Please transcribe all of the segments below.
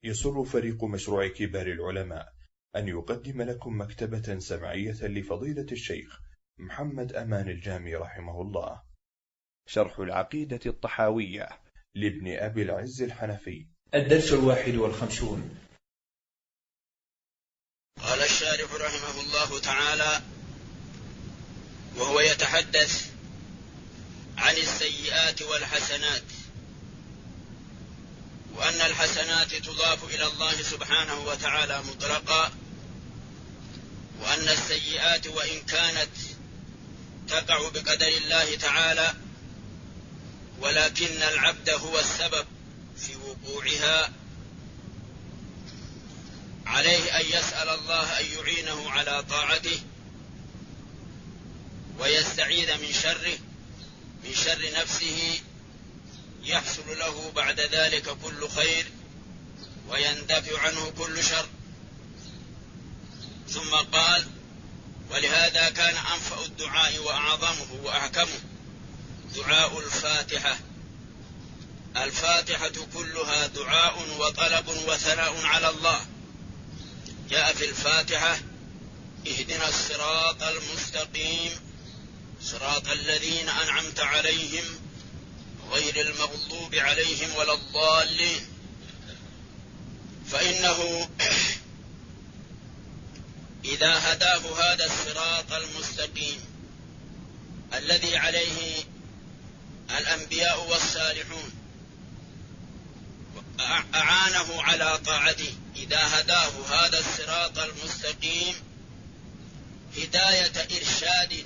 يسر فريق مشروع كبار العلماء أن يقدم لكم مكتبة سمعية لفضيلة الشيخ محمد أمان الجامي رحمه الله، شرح العقيدة الطحاوية لابن أبي العز الحنفي. الدرس 51. قال الشارح رحمه الله تعالى: وهو يتحدث عن السيئات والحسنات، وأن الحسنات تضاف إلى الله سبحانه وتعالى مطلقا، وأن السيئات وإن كانت تقع بقدر الله تعالى ولكن العبد هو السبب في وقوعها، عليه أن يسأل الله أن يعينه على طاعته ويستعيذ من شر نفسه، يحصل له بعد ذلك كل خير ويندفع عنه كل شر. ثم قال: ولهذا كان أنفع الدعاء وأعظمه وأحكمه دعاء الفاتحة. الفاتحة كلها دعاء وطلب وثناء على الله. جاء في الفاتحة: اهدنا الصراط المستقيم صراط الذين أنعمت عليهم غير المغضوب عليهم ولا الضالين. فإنه إذا هداه هذا الصراط المستقيم الذي عليه الأنبياء والصالحون أعانه على طاعته، إذا هداه هذا الصراط المستقيم هداية إرشاد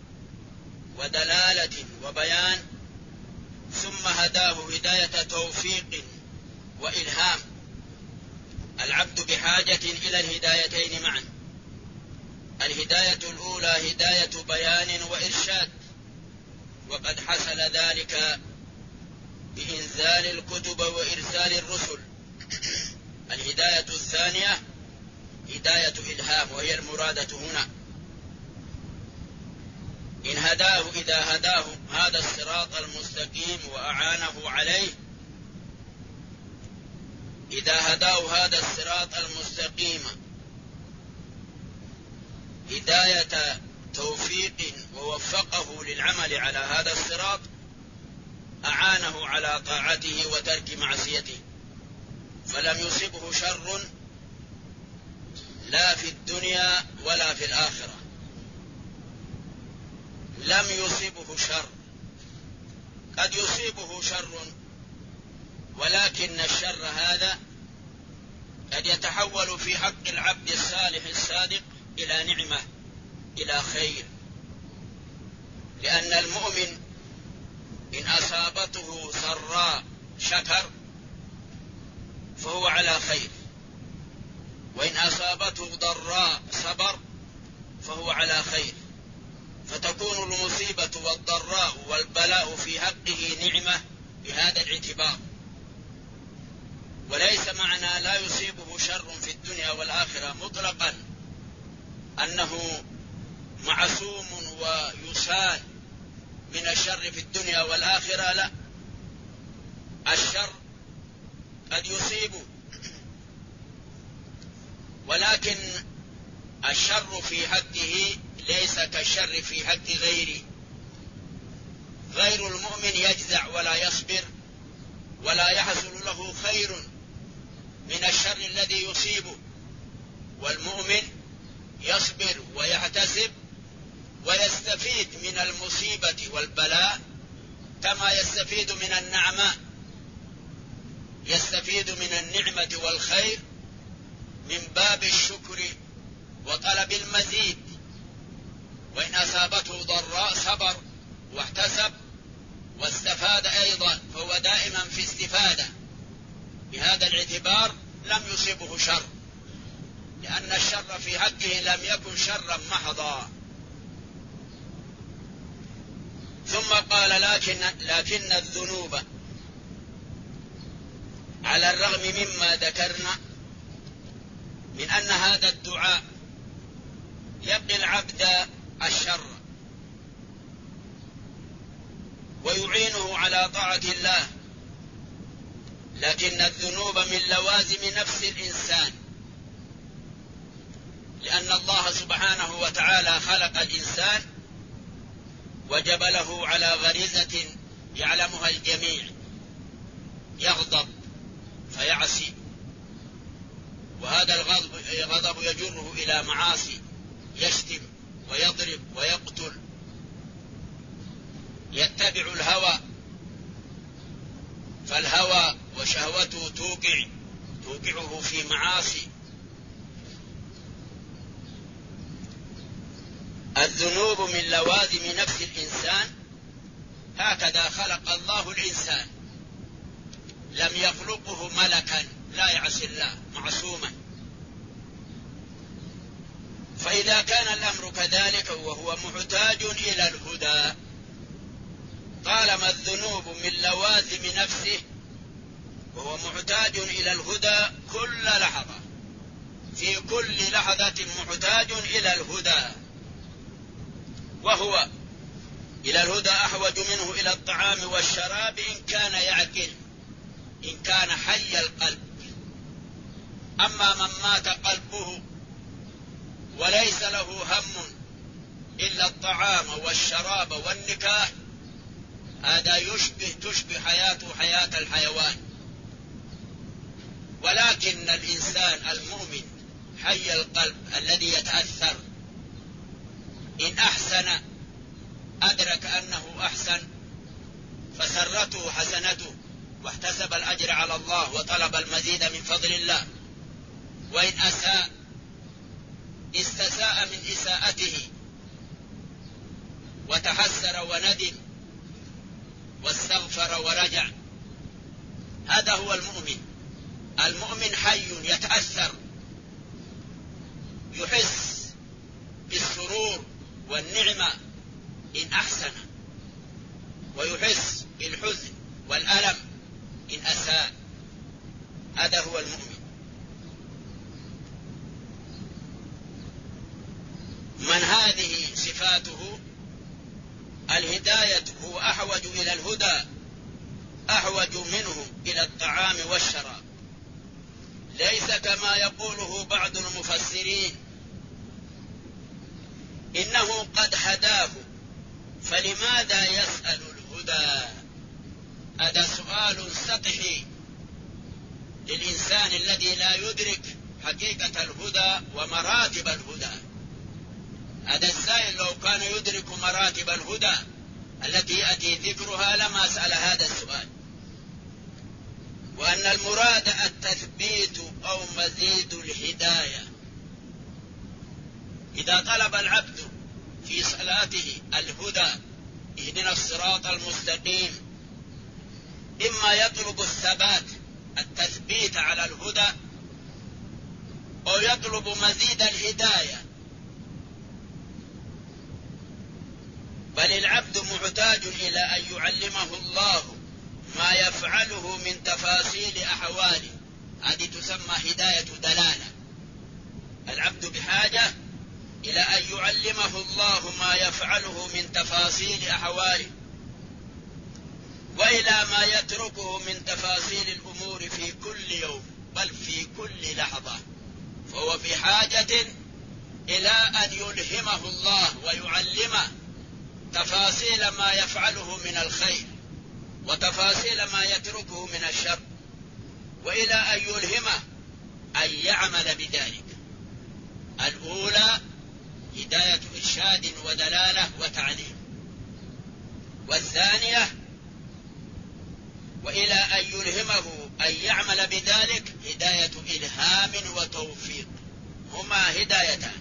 ودلالة وبيان، ثم هداه هداية توفيق وإلهام. العبد بحاجة إلى الهدايتين معا. الهداية الأولى هداية بيان وإرشاد، وقد حصل ذلك بإنزال الكتب وإرسال الرسل. الهداية الثانية هداية إلهام، وهي المرادة هنا. إذا هداه هذا الصراط المستقيم وأعانه عليه، إذا هداه هذا الصراط المستقيم هداية توفيق ووفقه للعمل على هذا الصراط، أعانه على طاعته وترك معصيته، فلم يصبه شر لا في الدنيا ولا في الآخرة. لم يصبه شر. قد يصيبه شر، ولكن الشر هذا قد يتحول في حق العبد الصالح الصادق إلى نعمة، إلى خير. لأن المؤمن إن أصابته سراء شكر فهو على خير، وإن أصابته ضراء صبر فهو على خير، فتكون المصيبة والضراء والبلاء في حقه نعمة بهذا الاعتبار. وليس معنى لا يصيبه شر في الدنيا والآخرة مطلقا أنه معصوم ويصان من الشر في الدنيا والآخرة، لا. الشر قد يصيبه، ولكن الشر في حقه ليس كالشر في حق غيره. غير المؤمن يجزع ولا يصبر ولا يحصل له خير من الشر الذي يصيبه، والمؤمن يصبر ويحتسب ويستفيد من المصيبة والبلاء كما يستفيد من النعمة، يستفيد من النعمة والخير من باب الشكر وطلب المزيد. وإن أصابته ضراء صبر واحتسب واستفاد أيضا، فهو دائما في استفادة. بهذا الاعتبار لم يصيبه شر، لأن الشر في حقه لم يكن شرا محضا. ثم قال: لكن الذنوب على الرغم مما ذكرنا من أن هذا الدعاء يقي العبد الشر ويعينه على طاعة الله، لكن الذنوب من لوازم نفس الإنسان، لأن الله سبحانه وتعالى خلق الإنسان وجبله على غريزة يعلمها الجميع، يغضب فيعصي، وهذا الغضب يجره إلى معاصي، يشتم ويضرب ويقتل، يتبع الهوى، فالهوى وشهوته توقعه في معاصي. الذنوب من لوازم نفس الإنسان، هكذا خلق الله الإنسان، لم يخلقه ملكا لا يعصي الله معصوما. فإذا كان الأمر كذلك وهو محتاج إلى الهدى، طالما الذنوب من لوازم نفسه وهو محتاج إلى الهدى كل لحظة، في كل لحظة محتاج إلى الهدى، وهو إلى الهدى أحوج منه إلى الطعام والشراب إن كان يعقل، إن كان حي القلب. أما من مات قلبه وليس له هم إلا الطعام والشراب والنكاح، هذا تشبه حياته حياة الحيوان. ولكن الإنسان المؤمن حي القلب الذي يتأثر، إن أحسن أدرك أنه أحسن فسرته حسنته واحتسب الأجر على الله وطلب المزيد من فضل الله، وإن أساء استساء من إساءته وتحسر وندم واستغفر ورجع. هذا هو المؤمن. المؤمن حي يتأثر، يحس بالسرور والنعمة إن أحسن، ويحس بالحزن والألم إن أساء. هذا هو المؤمن. من هذه صفاته الهداية، هو أحوج إلى الهدى، أحوج منه إلى الطعام والشراب، ليس كما يقوله بعض المفسرين إنه قد هداه فلماذا يسأل الهدى. هذا سؤال سطحي للإنسان الذي لا يدرك حقيقة الهدى ومراتب الهدى. هذا السائل لو كان يدرك مراتب الهدى التي يأتي ذكرها لما سأل هذا السؤال، وأن المراد التثبيت أو مزيد الهداية. إذا طلب العبد في صلاته الهدى اهدنا الصراط المستقيم، إما يطلب الثبات التثبيت على الهدى، أو يطلب مزيد الهداية. بل العبد محتاج إلى أن يعلمه الله ما يفعله من تفاصيل أحواله، هذه تسمى هداية دلالة. العبد بحاجة إلى أن يعلمه الله ما يفعله من تفاصيل أحواله، وإلى ما يتركه من تفاصيل الأمور في كل يوم بل في كل لحظة. فهو في حاجة إلى أن يلهمه الله ويعلمه تفاصيل ما يفعله من الخير وتفاصيل ما يتركه من الشر، وإلى أن يلهمه أن يعمل بذلك. الأولى هداية إرشاد ودلالة وتعليم، والثانية وإلى أن يلهمه أن يعمل بذلك هداية إلهام وتوفيق، هما هدايتان.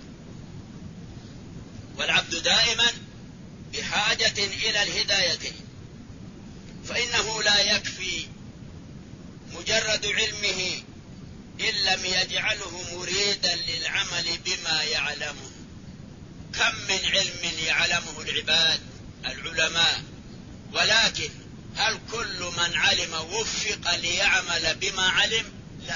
والعبد دائما بحاجة إلى الهدايتين، فإنه لا يكفي مجرد علمه إن لم يجعله مريدا للعمل بما يعلمه. كم من علم يعلمه العباد العلماء، ولكن هل كل من علم وفق ليعمل بما علم؟ لا.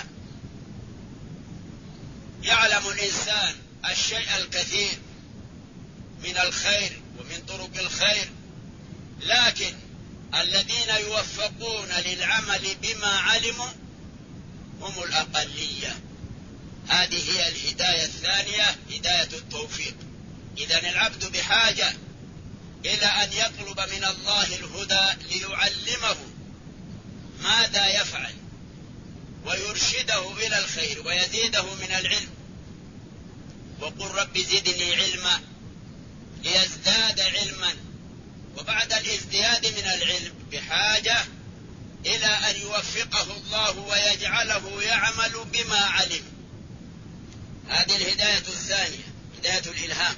يعلم الإنسان الشيء الكثير من الخير ومن طرق الخير، لكن الذين يوفقون للعمل بما علموا هم الأقلية. هذه هي الهداية الثانية، هداية التوفيق. إذن العبد بحاجة إلى أن يطلب من الله الهدى ليعلمه ماذا يفعل ويرشده إلى الخير ويزيده من العلم. وقل رب زدني علما ليزداد علما. وبعد الازدياد من العلم بحاجة إلى أن يوفقه الله ويجعله يعمل بما علم. هذه الهداية الثانية، هداية الإلهام.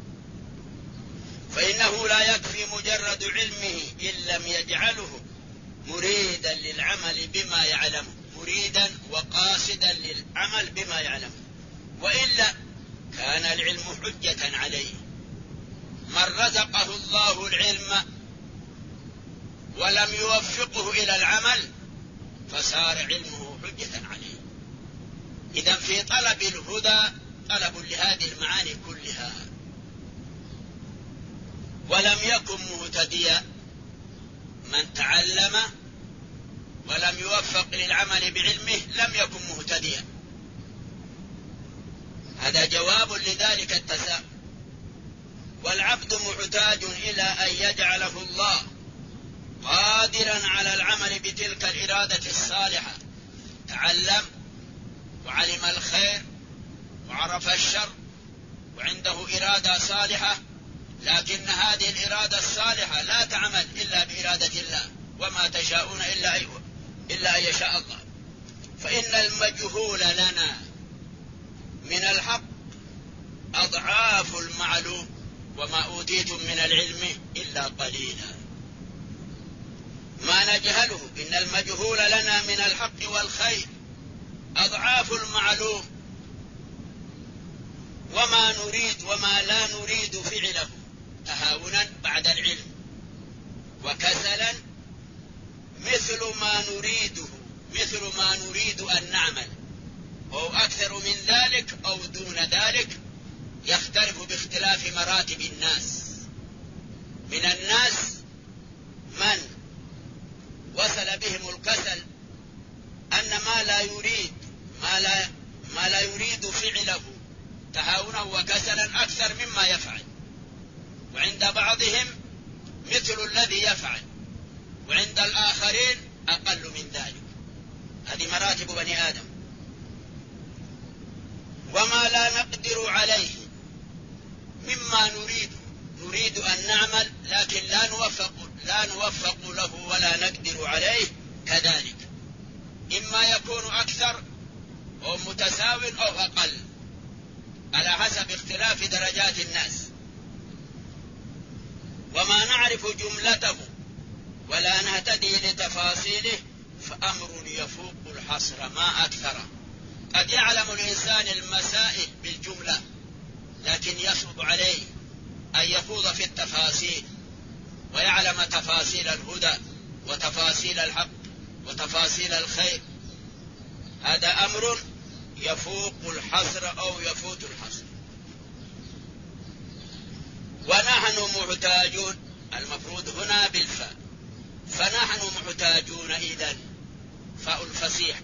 فإنه لا يكفي مجرد علمه إن لم يجعله مريدا للعمل بما يعلمه، مريدا وقاصدا للعمل بما يعلمه، وإلا كان العلم حجة عليه. من رزقه الله العلم ولم يوفقه إلى العمل فصار علمه حجة عليه. إذن في طلب الهدى طلب لهذه المعاني كلها. ولم يكن مهتديا من تعلم ولم يوفق للعمل بعلمه لم يكن مهتديا. هذا جواب لذلك التساؤل. والعبد محتاج إلى أن يجعله الله قادرا على العمل بتلك الإرادة الصالحة. تعلم وعلم الخير وعرف الشر وعنده إرادة صالحة، لكن هذه الإرادة الصالحة لا تعمل إلا بإرادة الله، وما تشاءون إلا أن يشاء الله. فإن المجهول لنا من الحق أضعاف المعلوم، وما أوتيتم من العلم إلا قليلا. ما نجهله، إن المجهول لنا من الحق والخير أضعاف المعلوم، وما نريد وما لا نريد فعله تهاونا بعد العلم وكسلا مثل ما نريد أن نعمل، أو أكثر من ذلك أو دون ذلك، يختلف باختلاف مراتب الناس. من الناس من وصل بهم الكسل أن ما لا يريد فعله تهاونا وكسلا أكثر مما يفعل، وعند بعضهم مثل الذي يفعل، وعند الآخرين أقل من ذلك. هذه مراتب بني آدم. وما لا نقدر عليه مما نريد أن نعمل لكن لا نوفق له ولا نقدر عليه كذلك، إما يكون أكثر أو متساو أو أقل على حسب اختلاف درجات الناس. وما نعرف جملته ولا نهتدي لتفاصيله فأمر يفوق الحصر ما أكثره. قد يعلم الإنسان المسائل بالجملة، لكن يصعب عليه أن يخوض في التفاصيل ويعلم تفاصيل الهدى وتفاصيل الحق وتفاصيل الخير. هذا أمر يفوق الحصر أو يفوت الحصر. ونحن محتاجون، المفروض هنا بالفاء، فنحن محتاجون إذن فاء الفصيح،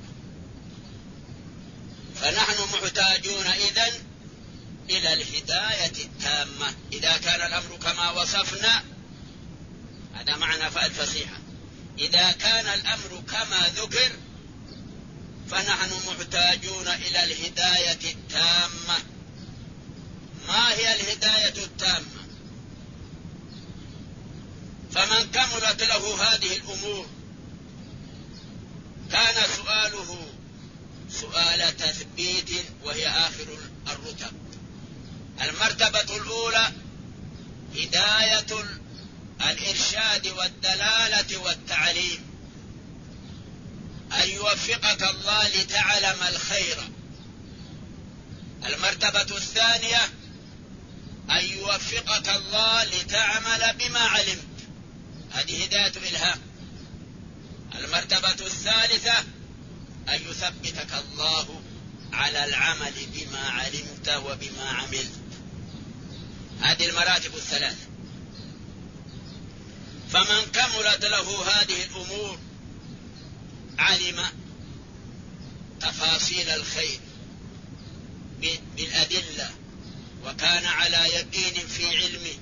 فنحن محتاجون إذن إلى الهداية التامة. إذا كان الأمر كما وصفنا، هذا معنى فاء الفصيحة، إذا كان الأمر كما ذكر فنحن محتاجون إلى الهداية التامة. ما هي الهداية التامة؟ فمن كملت له هذه الأمور كان سؤاله سؤال تثبيت، وهي آخر الرتب. المرتبة الأولى هداية الإرشاد والدلالة والتعليم، أن يوفقك الله لتعلم الخير. المرتبة الثانية أن يوفقك الله لتعمل بما علمت، هذه هداية الإلهام. المرتبة الثالثة أن يثبتك الله على العمل بما علمت وبما عملت. هذه المراتب الثلاث. فمن كملت له هذه الأمور علم تفاصيل الخير بالأدلة وكان على يقين في علمه،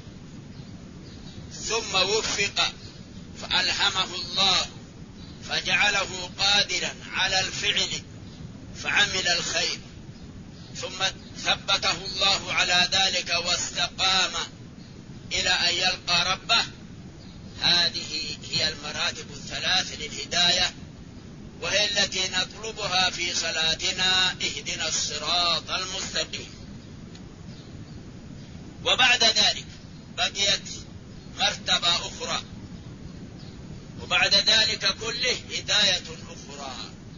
ثم وفق فألهمه الله فجعله قادرا على الفعل فعمل الخير، ثم ثبته الله على ذلك واستقام إلى أن يلقى ربه. هذه هي المراتب الثلاث للهداية، وهي التي نطلبها في صلاتنا: اهدنا الصراط المستقيم. وبعد ذلك بقيت مرتبة أخرى، وبعد ذلك كله هداية أخرى،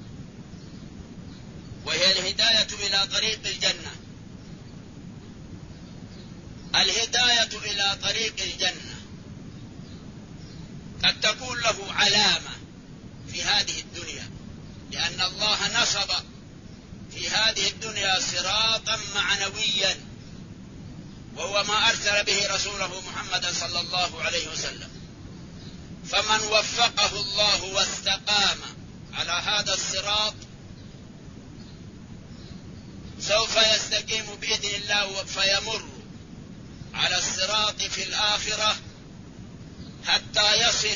وهي الهداية إلى طريق الجنة. الهداية إلى طريق الجنة قد تكون له علامة في هذه الدنيا، لأن الله نصب في هذه الدنيا صراطا معنويا، وهو ما أرسل به رسوله محمد صلى الله عليه وسلم. فمن وفقه الله واستقام على هذا الصراط سوف يستقيم بإذن الله فيمر على الصراط في الآخرة حتى يصل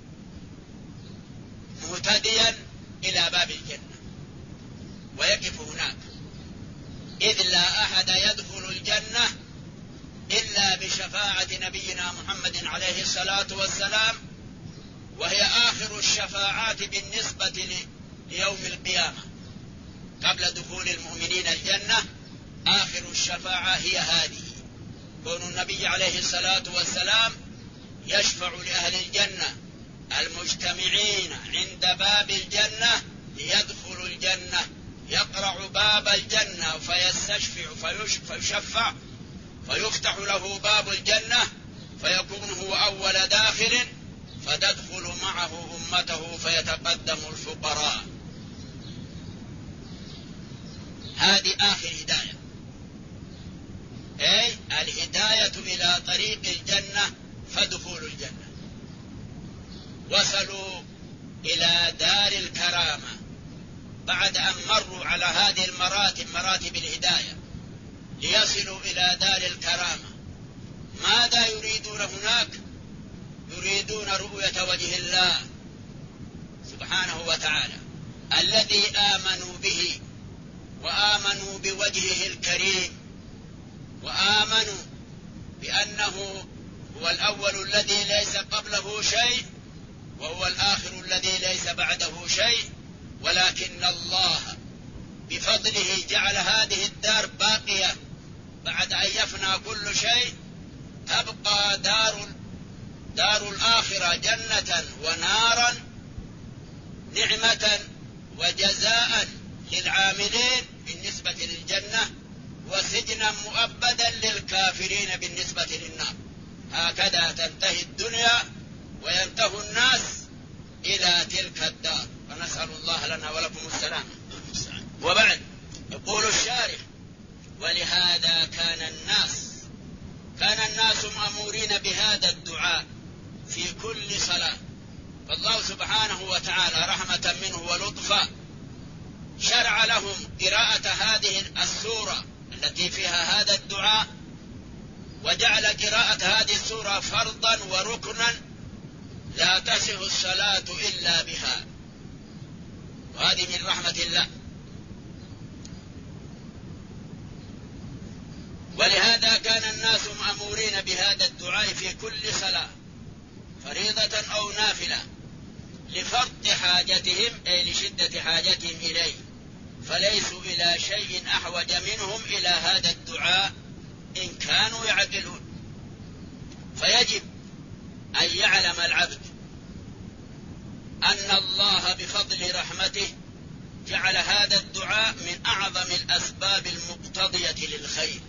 مهتديا إلى باب الجنة ويقف هناك، إذ لا أحد يدخل الجنة إلا بشفاعة نبينا محمد عليه الصلاة والسلام، وهي آخر الشفاعات بالنسبة ليوم القيامة. قبل دخول المؤمنين الجنة آخر الشفاعة هي هذه، كون النبي عليه الصلاة والسلام يشفع لأهل الجنة المجتمعين عند باب الجنة ليدخلوا الجنة، يقرع باب الجنة فيستشفع فيشفع فيفتح له باب الجنة فيكون هو أول داخل، فتدخل معه أمته فيتقدم الفقراء. هذه آخر هداية، أي الهداية إلى طريق الجنة فدخول الجنة. وصلوا إلى دار الكرامة بعد أن مروا على هذه المراتب، مراتب الهداية، ليصلوا إلى دار الكرامة. ماذا يريدون هناك؟ يريدون رؤية وجه الله سبحانه وتعالى الذي آمنوا به وآمنوا بوجهه الكريم، وآمنوا بأنه هو الأول الذي ليس قبله شيء، وهو الآخر الذي ليس بعده شيء، ولكن الله بفضله جعل هذه الدار باقية بعد أن يفنى كل شيء، تبقى دار الآخرة جنة ونارا، نعمة وجزاء للعاملين بالنسبة للجنة، وسجنا مؤبدا للكافرين بالنسبة للنار. هكذا تنتهي الدنيا وينتهي الناس إلى تلك الدار، ونسأل الله لنا ولكم السلام. وبعد يقول الشارح: ولهذا كان الناس مأمورين بهذا الدعاء في كل صلاة، فالله سبحانه وتعالى رحمة منه ولطفا شرع لهم قراءة هذه السورة التي فيها هذا الدعاء، وجعل قراءة هذه السورة فرضا وركنا لا تصح الصلاة إلا بها، وهذه من رحمة الله. ولهذا كان الناس مأمورين بهذا الدعاء في كل صلاة فريضة أو نافلة لفرط حاجتهم، أي لشدة حاجتهم إليه، فليسوا إلى شيء أحوج منهم إلى هذا الدعاء إن كانوا يعقلون. فيجب أن يعلم العبد أن الله بفضل رحمته جعل هذا الدعاء من أعظم الأسباب المقتضية للخير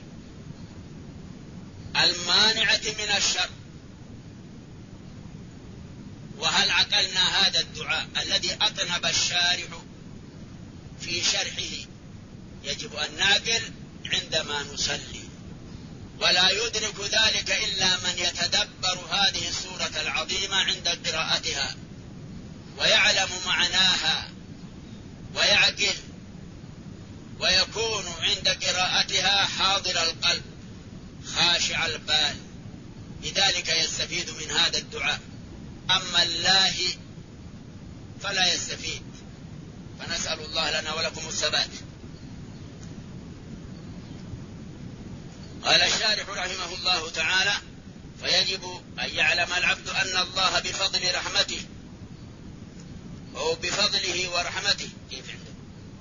المانعة من الشر. وهل عقلنا هذا الدعاء الذي أطنب الشارح في شرحه؟ يجب أن نعقل عندما نصلي، ولا يدرك ذلك إلا من يتدبر هذه السورة العظيمة عند قراءتها ويعلم معناها ويعقل ويكون عند قراءتها حاضر القلب خاشع البال، لذلك يستفيد من هذا الدعاء. أما اللاهي فلا يستفيد، فنسأل الله لنا ولكم الثبات. قال الشارح رحمه الله تعالى: فيجب أن يعلم العبد أن الله بفضل رحمته أو بفضله ورحمته كيف عنده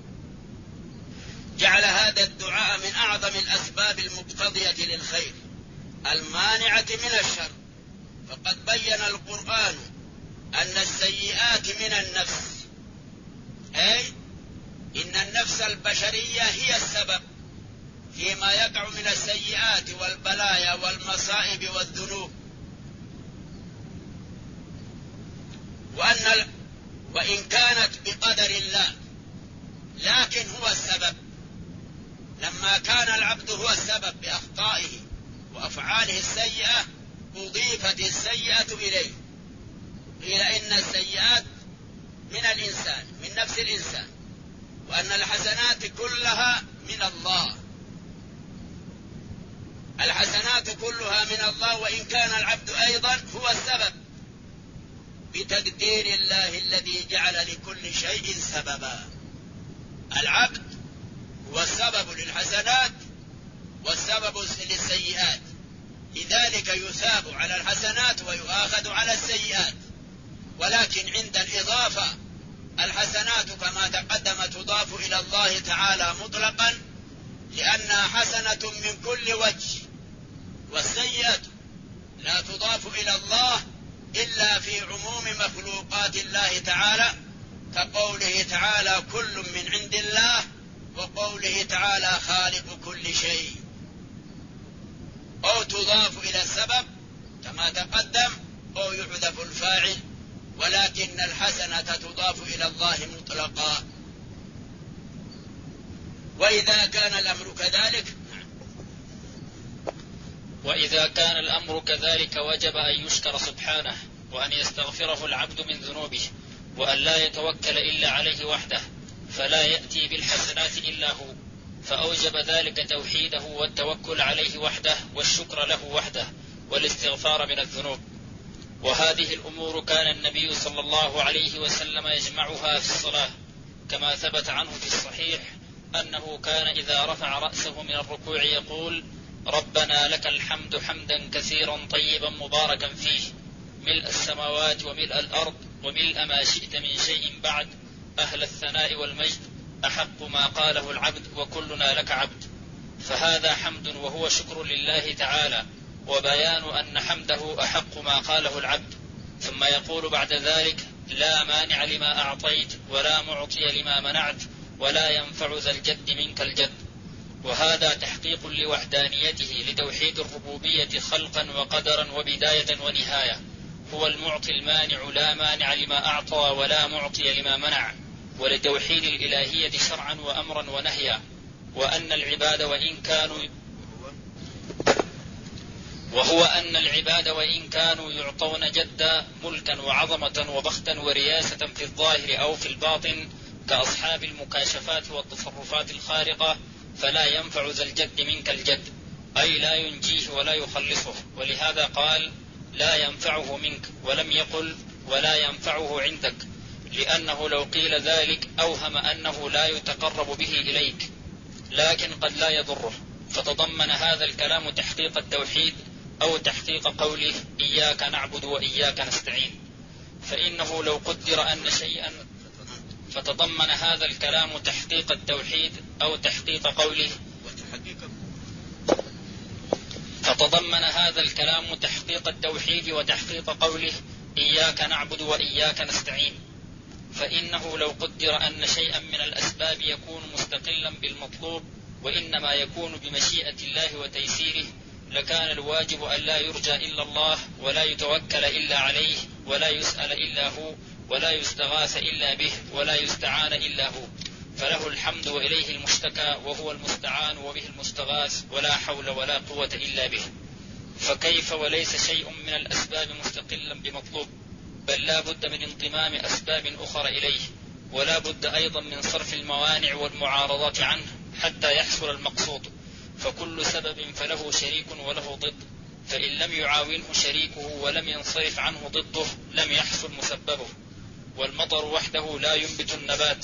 جعل هذا الدعاء من أعظم الأسباب المقتضية للخير المانعة من الشر. فقد بين القرآن أن السيئات من النفس، أي إن النفس البشرية هي السبب فيما يقع من السيئات والبلايا والمصائب والذنوب، وإن كانت بقدر الله لكن هو السبب. لما كان العبد هو السبب بأخطائه وأفعاله السيئة أضيفت السيئة إليه، قيل إن السيئات من الإنسان من نفس الإنسان، وأن الحسنات كلها من الله، الحسنات كلها من الله، وإن كان العبد أيضا هو السبب بتقدير الله الذي جعل لكل شيء سببا. العبد هو السبب للحسنات والسبب للسيئات، لذلك يثاب على الحسنات ويؤاخذ على السيئات. ولكن عند الإضافة الحسنات كما تقدم تضاف إلى الله تعالى مطلقا لأنها حسنة من كل وجه، والسيئة لا تضاف إلى الله إلا في عموم مخلوقات الله تعالى، كقوله تعالى: كل من عند الله، وقوله تعالى: خالق كل شيء. أو تضاف إلى السبب كما تقدم، أو يحذف الفاعل، ولكن الحسنة تضاف إلى الله مطلقا. وإذا كان الأمر كذلك وجب أن يشكر سبحانه، وأن يستغفره العبد من ذنوبه، وأن لا يتوكل إلا عليه وحده، فلا يأتي بالحسنات إلا هو، فأوجب ذلك توحيده والتوكل عليه وحده والشكر له وحده والاستغفار من الذنوب. وهذه الأمور كان النبي صلى الله عليه وسلم يجمعها في الصلاة، كما ثبت عنه في الصحيح أنه كان إذا رفع رأسه من الركوع يقول: ربنا لك الحمد حمدا كثيرا طيبا مباركا فيه، ملء السماوات وملء الأرض وملء ما شئت من شيء بعد، أهل الثناء والمجد، أحق ما قاله العبد وكلنا لك عبد. فهذا حمد وهو شكر لله تعالى، وبيان أن حمده أحق ما قاله العبد. ثم يقول بعد ذلك: لا مانع لما أعطيت ولا معطي لما منعت ولا ينفع ذا الجد منك الجد. وهذا تحقيق لوحدانيته لتوحيد الربوبية خلقا وقدرا وبداية ونهاية. هو المعطي المانع، لا مانع لما أعطى ولا معطي لما منع، ولتوحيد الإلهية شرعا وأمرا ونهيا. وأن العباد وإن كانوا يعطون جدا ملكا وعظمة وبختا ورياسة في الظاهر أو في الباطن كأصحاب المكاشفات والتصرفات الخارقة، فلا ينفع ذا الجد منك الجد، أي لا ينجيه ولا يخلصه. ولهذا قال: لا ينفعه منك، ولم يقل ولا ينفعه عندك، لأنه لو قيل ذلك أوهم أنه لا يتقرب به إليك، لكن قد لا يضره. فتضمن هذا الكلام تحقيق التوحيد أو تحقيق قوله: إياك نعبد وإياك نستعين. فإنه لو قدر أن شيئا فتضمن هذا الكلام تحقيق التوحيد أو تحقيق قوله فتضمن هذا الكلام تحقيق التوحيد وتحقيق قوله: إياك نعبد وإياك نستعين. فإنه لو قدر أن شيئا من الأسباب يكون مستقلا بالمطلوب وإنما يكون بمشيئة الله وتيسيره، لكان الواجب أن لا يرجى إلا الله، ولا يتوكل إلا عليه، ولا يسأل إلا هو، ولا يستغاث إلا به، ولا يستعان إلا هو. فله الحمد وإليه المشتكى وهو المستعان وبه المستغاث ولا حول ولا قوة إلا به. فكيف وليس شيء من الأسباب مستقلا بمطلوب، بل لا بد من انضمام أسباب أخرى إليه، ولا بد أيضا من صرف الموانع والمعارضات عنه حتى يحصل المقصود. فكل سبب فله شريك وله ضد، فإن لم يعاونه شريكه ولم ينصرف عنه ضده لم يحصل مسببه. والمطر وحده لا ينبت النبات.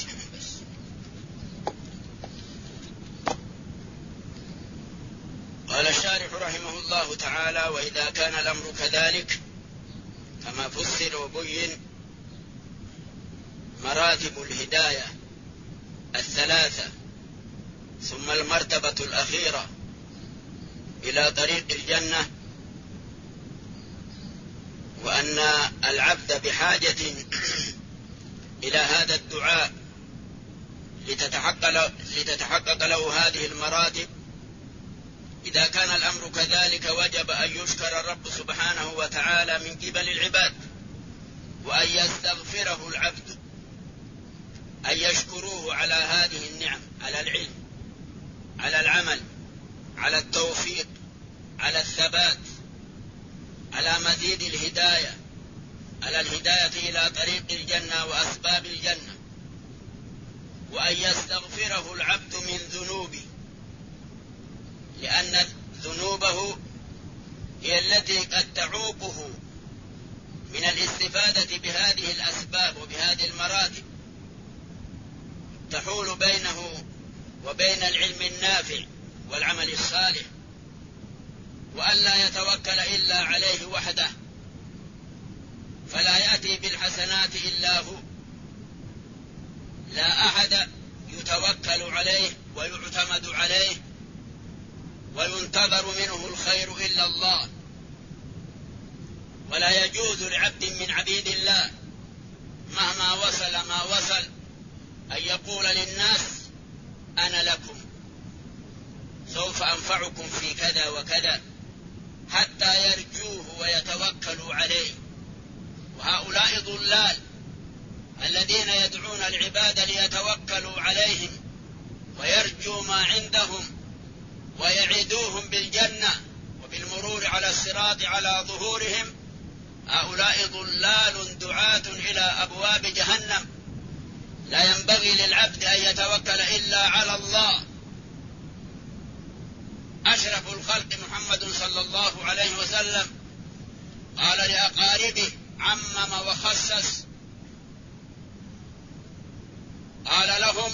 قال الشارح رحمه الله تعالى: وإذا كان الأمر كذلك كما فسر وبين، مراتب الهداية الثلاثة ثم المرتبة الأخيرة إلى طريق الجنة، وأن العبد بحاجة إلى هذا الدعاء لتتحقق له هذه المراتب. إذا كان الأمر كذلك وجب أن يشكر الرب سبحانه وتعالى من قبل العباد، وأن يستغفره العبد، أن يشكروه على هذه النعم، على العلم، على العمل، على التوفيق، على الثبات، على مزيد الهداية، على الهداية إلى طريق الجنة وأسباب الجنة، وأن يستغفره العبد من ذنوبه، لأن ذنوبه هي التي قد تعوقه من الاستفادة بهذه الأسباب وبهذه المراتب، تحول بينه وبين العلم النافع والعمل الصالح، وأن لا يتوكل إلا عليه وحده، فلا يأتي بالحسنات إلا هو، لا أحد يتوكل عليه ويعتمد عليه وينتظر منه الخير إلا الله. ولا يجوز لعبد من عبيد الله مهما وصل ما وصل أن يقول للناس: أنا لكم سوف أنفعكم في كذا وكذا، حتى يرجوه ويتوكلوا عليه. وهؤلاء ضلال الذين يدعون العباد ليتوكلوا عليهم ويرجوا ما عندهم ويعدوهم بالجنة وبالمرور على الصراط على ظهورهم، هؤلاء ضلال دعاة إلى أبواب جهنم. لا ينبغي للعبد أن يتوكل إلا على الله. أشرف الخلق محمد صلى الله عليه وسلم قال لأقاربه، عمم وخصص، قال لهم: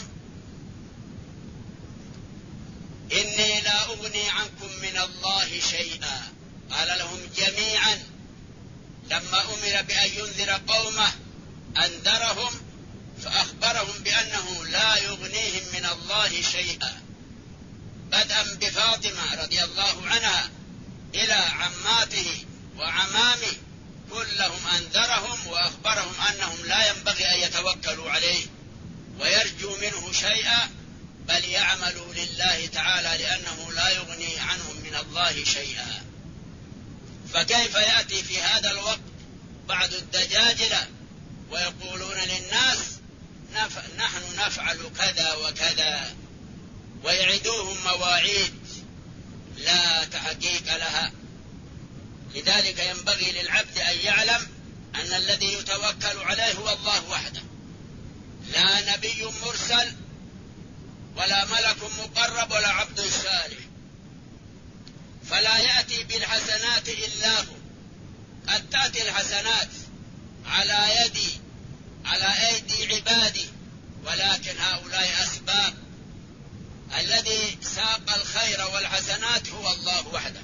إني لا أغني عنكم من الله شيئا. قال لهم جميعا لما أمر بأن ينذر قومه أنذرهم، فأخبرهم بأنه لا يغنيهم من الله شيئا، بدءا بفاطمة رضي الله عنها إلى عماته وعمامه، كلهم أنذرهم وأخبرهم أنهم لا ينبغي أن يتوكلوا عليه ويرجوا منه شيئا، بل يعملوا لله تعالى، لأنه لا يغني عنهم من الله شيئا. فكيف يأتي في هذا الوقت بعض الدجاجلة ويقولون للناس: نحن نفعل كذا وكذا، ويعدوهم مواعيد لا تحقيق لها. لذلك ينبغي للعبد أن يعلم أن الذي يتوكل عليه هو الله وحده، لا نبي مرسل ولا ملك مقرب ولا عبد صالح. فلا يأتي بالحسنات إلا هو. قد تأتي الحسنات على أيدي عبادي، ولكن هؤلاء أسباب. الذي ساق الخير والحسنات هو الله وحده،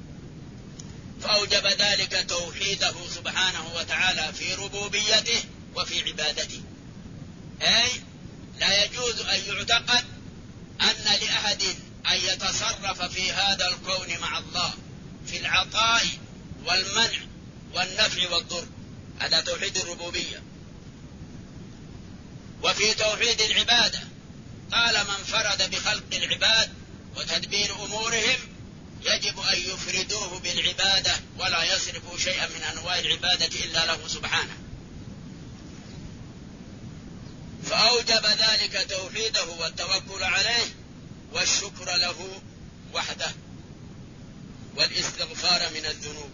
فأوجب ذلك توحيده سبحانه وتعالى في ربوبيته وفي عبادته. أي لا يجوز أن يعتقد أن لأحد أن يتصرف في هذا الكون مع الله في العطاء والمنع والنفع والضر. هذا توحيد الربوبية. وفي توحيد العبادة قال: من فرد بخلق العباد وتدبير أمورهم يجب أن يفردوه بالعبادة ولا يصرفوا شيئا من أنواع العبادة إلا له سبحانه. فأوجب ذلك توحيده والتوكل عليه والشكر له وحده والاستغفار من الذنوب.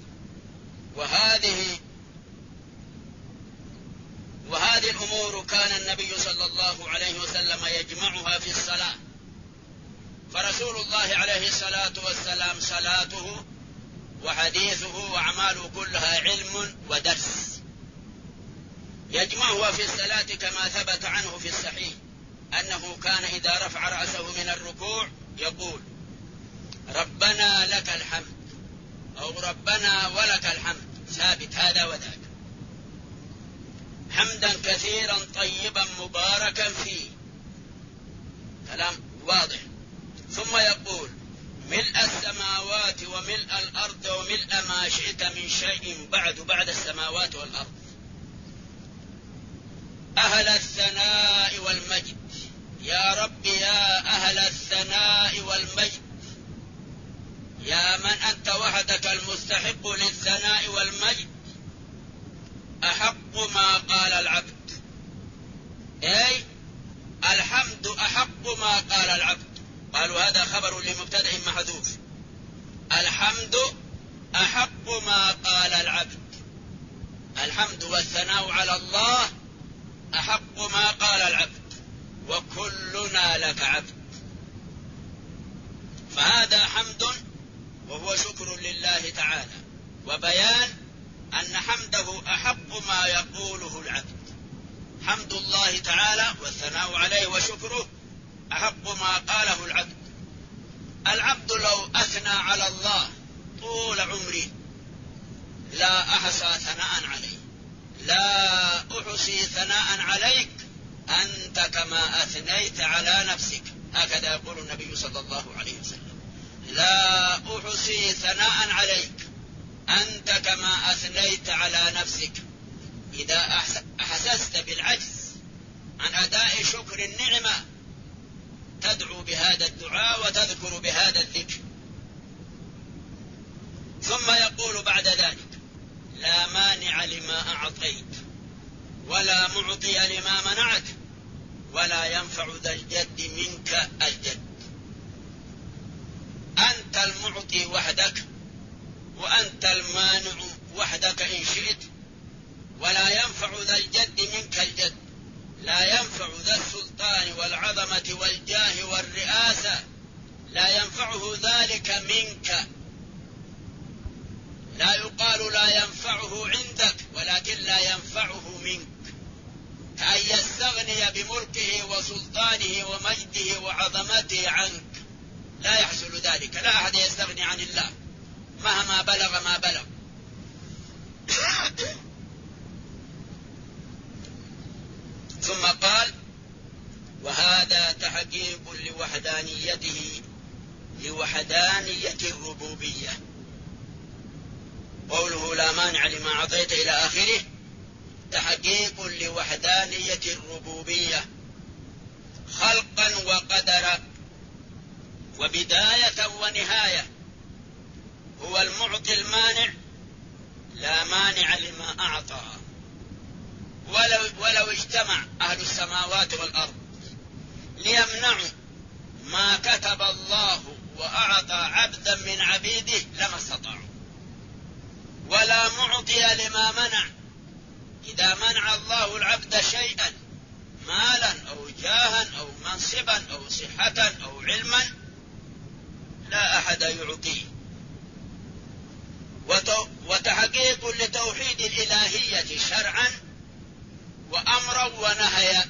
وهذه الأمور كان النبي صلى الله عليه وسلم يجمعها في الصلاة. فرسول الله عليه الصلاة والسلام صلاته وحديثه وأعماله كلها علم ودرس، يجمعها في الصلاة كما ثبت عنه في الصحيح أنه كان إذا رفع رأسه من الركوع يقول ربنا لك الحمد أو ربنا ولك الحمد، ثابت هذا وذاك، حمدا كثيرا طيبا مباركا فيه، كلام واضح. ثم يقول ملء السماوات وملء الأرض وملء ما شئت من شيء بعد السماوات والأرض، أهل الثناء والمجد، يا رب يا أهل الثناء والمجد، يا من أنت وحدك المستحق للثناء والمجد، أحق ما قال العبد، أي الحمد أحق ما قال العبد. قالوا هذا خبر لمبتدأ محذوف، الحمد أحق ما قال العبد، الحمد والثناء على الله أحق ما قال العبد، وكلنا لك عبد. فهذا حمد وهو شكر لله تعالى، وبيان أن حمده أحق ما يقوله العبد. حمد الله تعالى والثناء عليه وشكره أحق ما قاله العبد. العبد لو أثنى على الله طول عمره لا أحصى ثناء عليه، لا أحصي ثناء عليك أنت كما أثنيت على نفسك، هكذا يقول النبي صلى الله عليه وسلم، لا أحصي ثناء عليك أنت كما أثنيت على نفسك. إذا أحسست بالعجز عن أداء شكر النعمة تدعو بهذا الدعاء وتذكر بهذا الذكر. ثم يقول بعد ذلك لا مانع لما أعطيت ولا معطي لما منعت ولا ينفع ذا الجد منك الجد. أنت المعطي وحدك وأنت المانع وحدك إن شئت، ولا ينفع ذا الجد منك الجد، لا ينفع ذا السلطان والعظمة والجاه والرئاسة، لا ينفعه ذلك منك. لا يقال لا ينفعه عندك ولكن لا ينفعه منك، كأن يستغني بملكه وسلطانه ومجده وعظمته عنك، لا يحصل ذلك، لا أحد يستغني عن الله مهما بلغ ما بلغ. ثم قال وهذا تحقيق لوحدانية الربوبية. قوله لا مانع لما أعطيت إلى آخره تحقيق لوحدانية الربوبية خلقا وقدرا وبداية ونهاية. هو المعطي المانع، لا مانع لما أعطى. ولو اجتمع أهل السماوات والأرض ليمنعوا ما كتب الله وأعطى عبدا من عبيده لما استطاعوا، ولا معطي لما منع. إذا منع الله العبد شيئا مالا أو جاها أو منصبا أو صحة أو علما لا أحد يعطيه. وتحقيق لتوحيد الإلهية شرعا وأمرا ونهيا،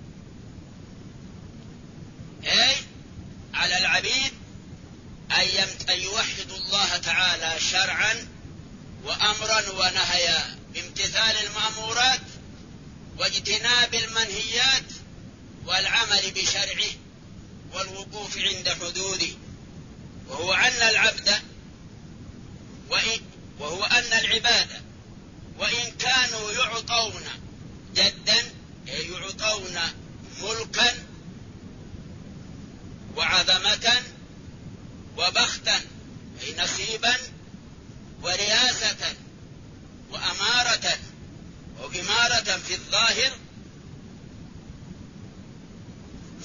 أي على العبيد أن يوحدوا الله تعالى شرعا وأمرا ونهيا بامتثال المأمورات واجتناب المنهيات والعمل بشرعه والوقوف عند حدوده. وهو أن العبادة وإن كانوا يعطون جدا يعطون ملكا وعظمة وبختا أي نصيبا ورياسة وأمارة وإمارة في الظاهر،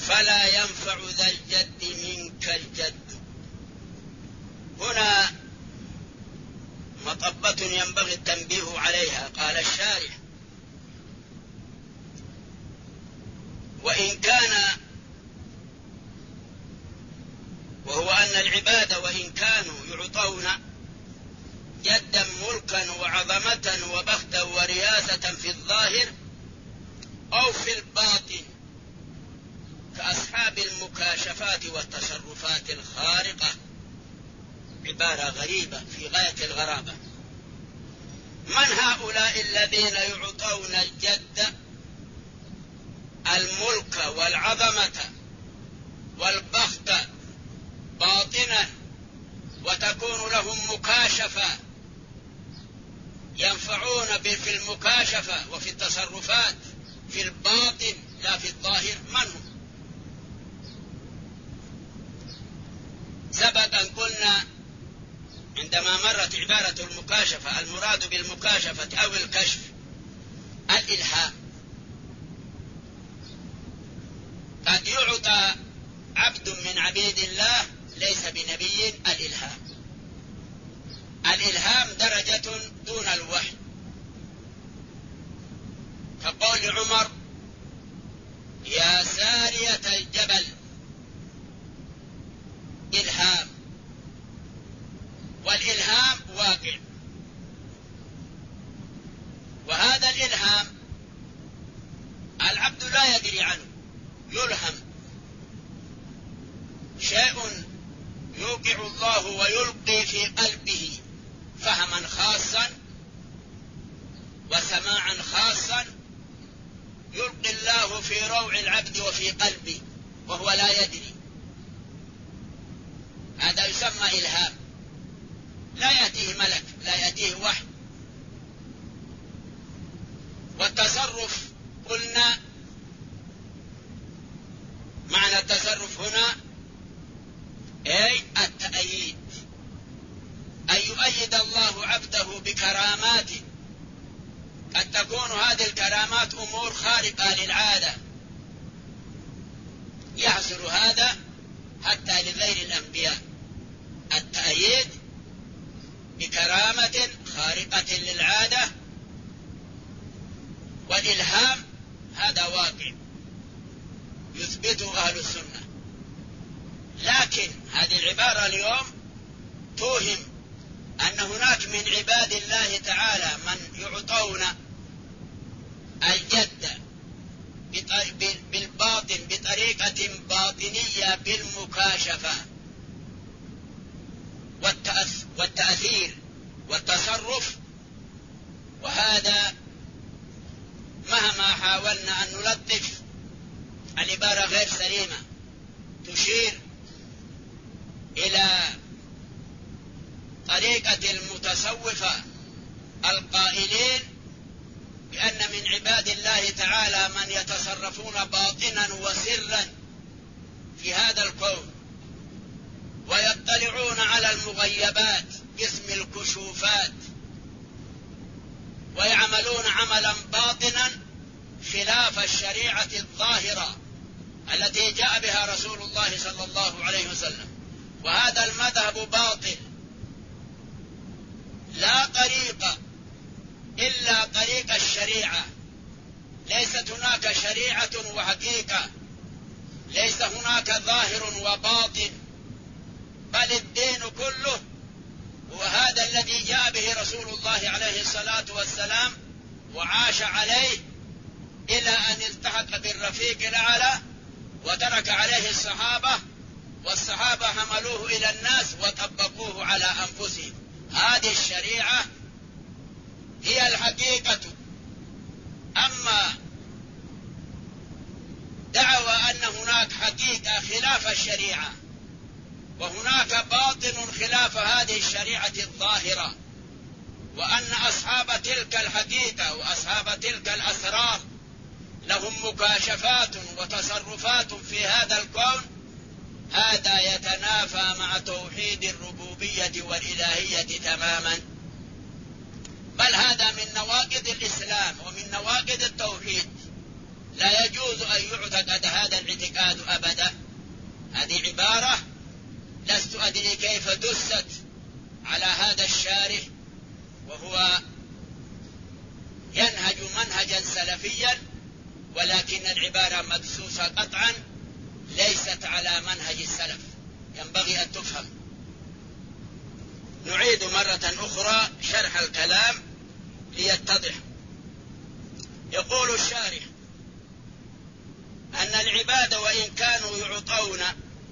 فلا ينفع ذا الجد منك الجد. هنا مطبة ينبغي التنبيه عليها. قال الشارح: وإن كان، وهو أن العباد وإن كانوا يعطون جدا ملكا وعظمة وبختا ورياسة في الظاهر أو في الباطن كأصحاب المكاشفات والتصرفات الخارقة. عبارة غريبة في غاية الغرابة. من هؤلاء الذين يعطون الجد الملك والعظمة والبخت باطنا وتكون لهم مكاشفة، ينفعون في المكاشفة وفي التصرفات في الباطن لا في الظاهر؟ من هم؟ سبق أن قلنا عندما مرت عبارة المكاشفة المراد بالمكاشفة أو الكشف الإلهام. قد يعطى عبد من عبيد الله ليس بنبي الإلهام. الإلهام درجة دون الوحي، كقول عمر: يا سارية الجبل، إلهام. والإلهام واقع، وهذا الإلهام العبد لا يدري عنه، يلهم شيء يوقع الله ويلقي في قلبه فهما خاصا وسماعا خاصا، يلقي الله في روع العبد وفي قلبه وهو لا يدري. هذا يسمى إلهام، لا يأتيه ملك، لا يأتيه وحي. والتصرف قلنا معنى التصرف هنا أي التأييد، أن يؤيد الله عبده بكرامات. قد تكون هذه الكرامات أمور خارقة للعادة، يحصل هذا حتى لغير الأنبياء. التأييد بكرامة خارقة للعادة والإلهام هذا واقع يثبته أهل السنة. لكن هذه العبارة اليوم توهم أن هناك من عباد الله تعالى من يعطون الجد بالباطن بطريقة باطنية بالمكاشفة والتأثير والتصرف، وهذا مهما حاولنا أن نلطف العبارة غير سليمة، تشير إلى طريقة المتصوفة القائلين بأن من عباد الله تعالى من يتصرفون باطنا وسرا في هذا الكون ويطلعون على المغيبات باسم الكشوفات ويعملون عملا باطنا خلاف الشريعة الظاهرة التي جاء بها رسول الله صلى الله عليه وسلم. وهذا المذهب باطل، لا طريق إلا طريق الشريعة. ليست هناك شريعة وحقيقة، ليس هناك ظاهر وباطن، بل الدين كله وهذا الذي جاء به رسول الله عليه الصلاة والسلام وعاش عليه إلى أن التحق بالرفيق الأعلى وترك عليه الصحابة، والصحابة حملوه إلى الناس وطبقوه على أنفسهم. هذه الشريعة هي الحقيقة. أما دعوى أن هناك حقيقة خلاف الشريعة وهناك باطن خلاف هذه الشريعة الظاهرة، وأن أصحاب تلك الحقيقة وأصحاب تلك الأسرار لهم مكاشفات وتصرفات في هذا الكون، هذا يتنافى مع توحيد الربوبية والإلهية تماما، بل هذا من نواقض الإسلام ومن نواقض التوحيد. لا يجوز أن يعتقد هذا الاعتقاد أبدا. هذه عبارة لست أدري كيف دست على هذا الشارح وهو ينهج منهجا سلفيا، ولكن العبارة مدسوسة قطعا ليست على منهج السلف، ينبغي أن تفهم. نعيد مرة أخرى شرح الكلام ليتضح. يقول الشارح أن العباد وإن كانوا يعطون،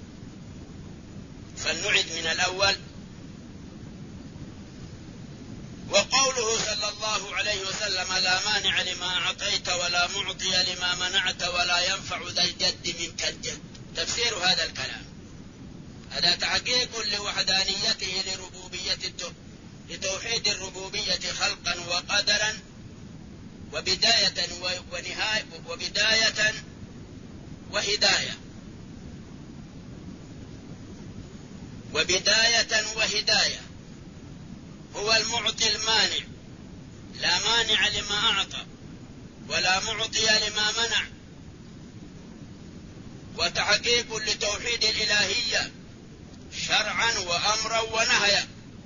فلنعد من الأول. وقوله صلى الله عليه وسلم لا مانع لما أعطيت ولا معطي لما منعت ولا ينفع ذا الجد منك الجد. تفسير هذا الكلام هذا تحقيق لوحدانيته لتوحيد الربوبية خلقا وقدرا وبداية ونهاية وبداية وهداية هو المعطي المانع، لا مانع لما أعطى ولا معطي لما منع، وتحقيق لتوحيد الإلهية شرعا وأمرا ونهيا،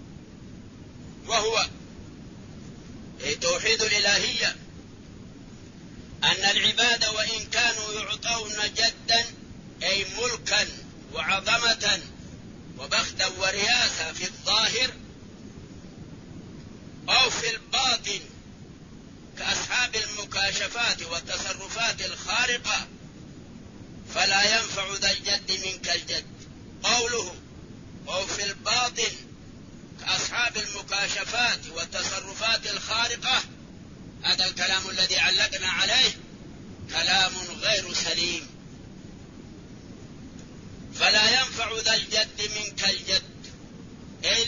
وهو توحيد الإلهية أن العباد وإن كانوا يعطون جدا أي ملكا وعظمة وبختا ورياسة في الظاهر أو في الباطن كأصحاب المكاشفات والتصرفات الخارقة، فلا ينفع ذا الجد منك الجد. قوله أو في الباطن كأصحاب المكاشفات والتصرفات الخارقة، هذا الكلام الذي علقنا عليه كلام غير سليم. فلا ينفع ذا الجد منك الجد أي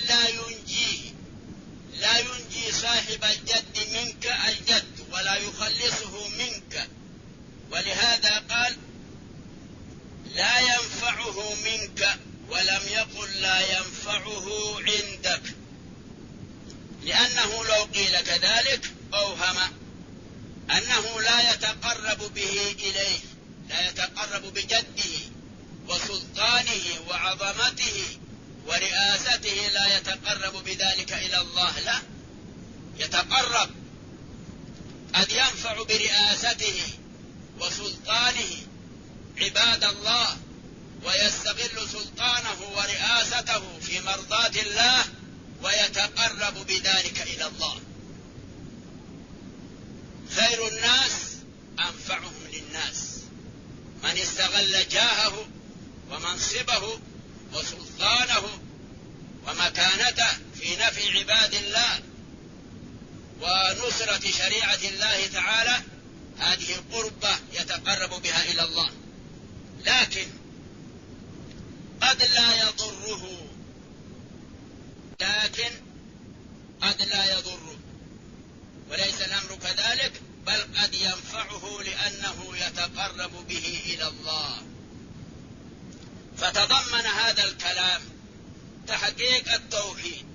لا ينجي صاحب الجد منك الجد ولا يخلصه منك، ولهذا قال لا ينفعه منك ولم يقل لا ينفعه عندك، لأنه لو قيل كذلك أوهم أنه لا يتقرب به إليه، لا يتقرب بجده وسلطانه وعظمته ورئاسته، لا يتقرب بذلك إلى الله، لا يتقرب، قد ينفع برئاسته وسلطانه عباد الله ويستغل سلطانه ورئاسته في مرضاة الله ويتقرب بذلك إلى الله. خير الناس أنفعهم للناس، من استغل جاهه ومنصبه وسلطانه ومكانته في نفع عباد الله ونصرة شريعة الله تعالى، هذه قربة يتقرب بها إلى الله، لكن قد لا يضره، وليس الأمر كذلك، بل قد ينفعه لأنه يتقرب به إلى الله. فتضمن هذا الكلام تحقيق التوحيد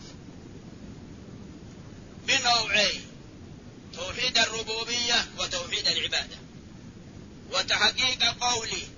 بنوعين: توحيد الربوبية وتوحيد العبادة. وتحقيق قوله